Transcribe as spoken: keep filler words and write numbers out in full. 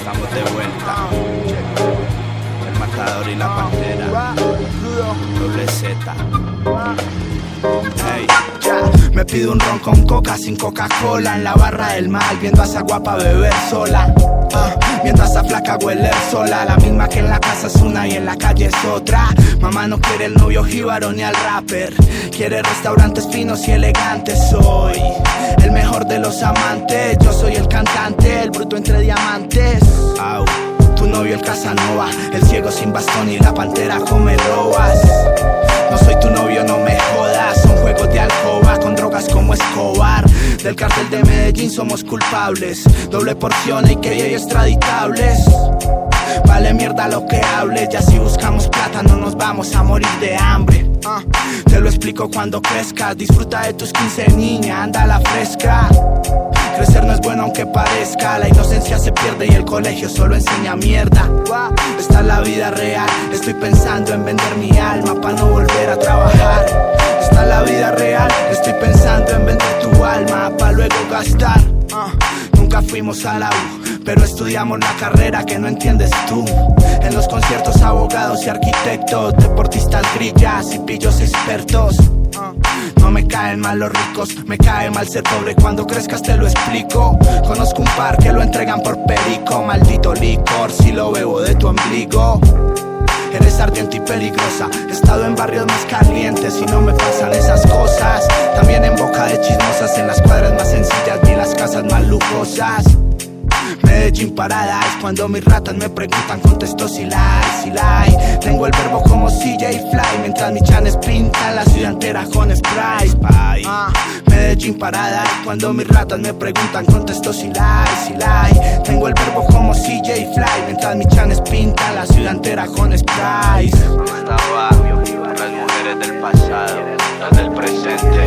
Estamos de vuelta. El matador y la pantera. Doble Z. Hey, ya. Me pido un ron con coca sin Coca-Cola en la barra del mal, viendo a esa guapa beber sola. Uh, viendo a esa flaca hueler sola, la misma que en la casa es una y en la calle es otra. Mamá no quiere el novio jíbaro ni al rapper, quiere restaurantes finos y elegantes. Soy el mejor de los amantes, yo soy el cantante, el bruto entre diamantes. Au. Tu novio el Casanova, el ciego sin bastón y la pantera come robas. No soy tu novio, no me jodas, son juegos de alcoba con drogas como Escobar. Del cartel de Medellín somos culpables, doble porción y que hay extraditables. Vale mierda lo que hables, ya si buscamos plata no nos vamos a morir de hambre. uh, Te lo explico cuando crezcas, disfruta de tus quince niña, anda a la fresca. Crecer no es bueno aunque parezca, la inocencia se pierde y el colegio solo enseña mierda. Esta es la vida real, estoy pensando en vender mi alma pa' no volver a trabajar. Esta es la vida real, estoy pensando en vender tu alma pa' luego gastar. uh, Nunca fuimos a la U, pero estudiamos la carrera que no entiendes tú. En los conciertos abogados y arquitectos, deportistas grillas y pillos expertos. No me caen mal los ricos, me cae mal ser pobre, cuando crezcas te lo explico. Conozco un par que lo entregan por perico, maldito licor si lo bebo de tu ombligo. Eres ardiente y peligrosa, he estado en barrios más calientes y no me pasan esas cosas. También en boca de chismosas, en las cuadras más sencillas ni las casas más lujosas. Medellín parada es cuando mis ratas me preguntan, contesto si la hay, si la hay. Tengo el verbo como C J Fly, mientras mis chanes pintan la ciudad entera con spray. uh, Medellín parada es cuando mis ratas me preguntan, contesto si la hay, si la hay. Tengo el verbo como C J Fly, mientras mis chanes pintan la ciudad entera con spray. Hasta abajo, las mujeres del pasado, las del presente.